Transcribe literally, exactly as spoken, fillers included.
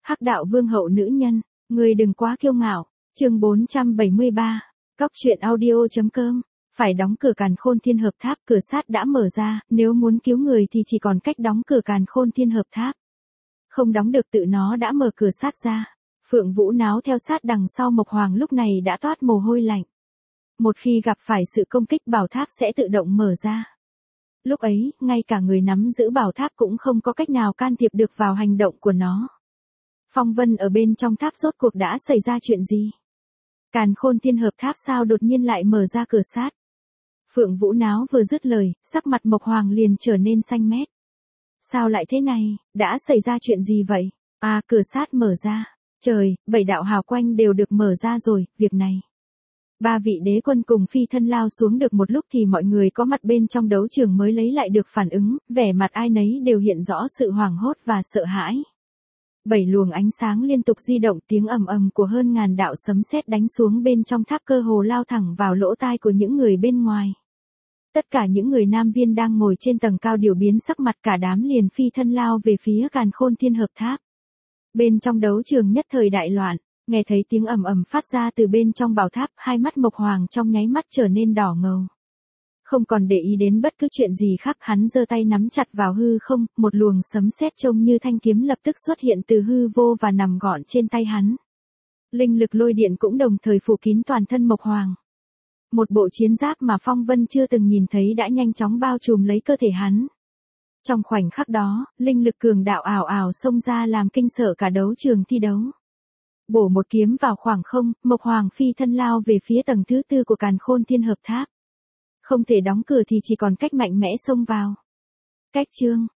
Hắc đạo vương hậu nữ nhân, người đừng quá kiêu ngạo. Chương bốn trăm bảy mươi ba. Cóc truyện audio.com. Phải đóng cửa Càn Khôn Thiên Hợp Tháp, cửa sát đã mở ra, nếu muốn cứu người thì chỉ còn cách đóng cửa Càn Khôn Thiên Hợp Tháp. Không đóng được, tự nó đã mở cửa sát ra. Phượng Vũ náo theo sát đằng sau Mộc Hoàng lúc này đã toát mồ hôi lạnh. Một khi gặp phải sự công kích, bảo tháp sẽ tự động mở ra. Lúc ấy, ngay cả người nắm giữ bảo tháp cũng không có cách nào can thiệp được vào hành động của nó. Phong Vân ở bên trong tháp rốt cuộc đã xảy ra chuyện gì? Càn Khôn Thiên Hợp Tháp sao đột nhiên lại mở ra cửa sát? Phượng Vũ náo vừa dứt lời, sắc mặt Mộc Hoàng liền trở nên xanh mét. Sao lại thế này, đã xảy ra chuyện gì vậy? À, cửa sát mở ra. Trời, bảy đạo hào quanh đều được mở ra rồi, việc này. Ba vị đế quân cùng phi thân lao xuống được một lúc thì mọi người có mặt bên trong đấu trường mới lấy lại được phản ứng, vẻ mặt ai nấy đều hiện rõ sự hoảng hốt và sợ hãi. Bảy luồng ánh sáng liên tục di động, tiếng ầm ầm của hơn ngàn đạo sấm sét đánh xuống bên trong tháp cơ hồ lao thẳng vào lỗ tai của những người bên ngoài. Tất cả những người Nam Viên đang ngồi trên tầng cao điều biến sắc mặt, cả đám liền phi thân lao về phía Càn Khôn Thiên Hợp Tháp. Bên trong đấu trường nhất thời đại loạn, nghe thấy tiếng ầm ầm phát ra từ bên trong bảo tháp, hai mắt Mộc Hoàng trong nháy mắt trở nên đỏ ngầu. Không còn để ý đến bất cứ chuyện gì khác, hắn giơ tay nắm chặt vào hư không, một luồng sấm sét trông như thanh kiếm lập tức xuất hiện từ hư vô và nằm gọn trên tay hắn. Linh lực lôi điện cũng đồng thời phủ kín toàn thân Mộc Hoàng. Một bộ chiến giáp mà Phong Vân chưa từng nhìn thấy đã nhanh chóng bao trùm lấy cơ thể hắn. Trong khoảnh khắc đó, linh lực cường đạo ảo ảo xông ra làm kinh sợ cả đấu trường thi đấu. Bổ một kiếm vào khoảng không, Mộc Hoàng phi thân lao về phía tầng thứ tư của Càn Khôn Thiên Hợp Tháp. Không thể đóng cửa thì chỉ còn cách mạnh mẽ xông vào. Cách chương,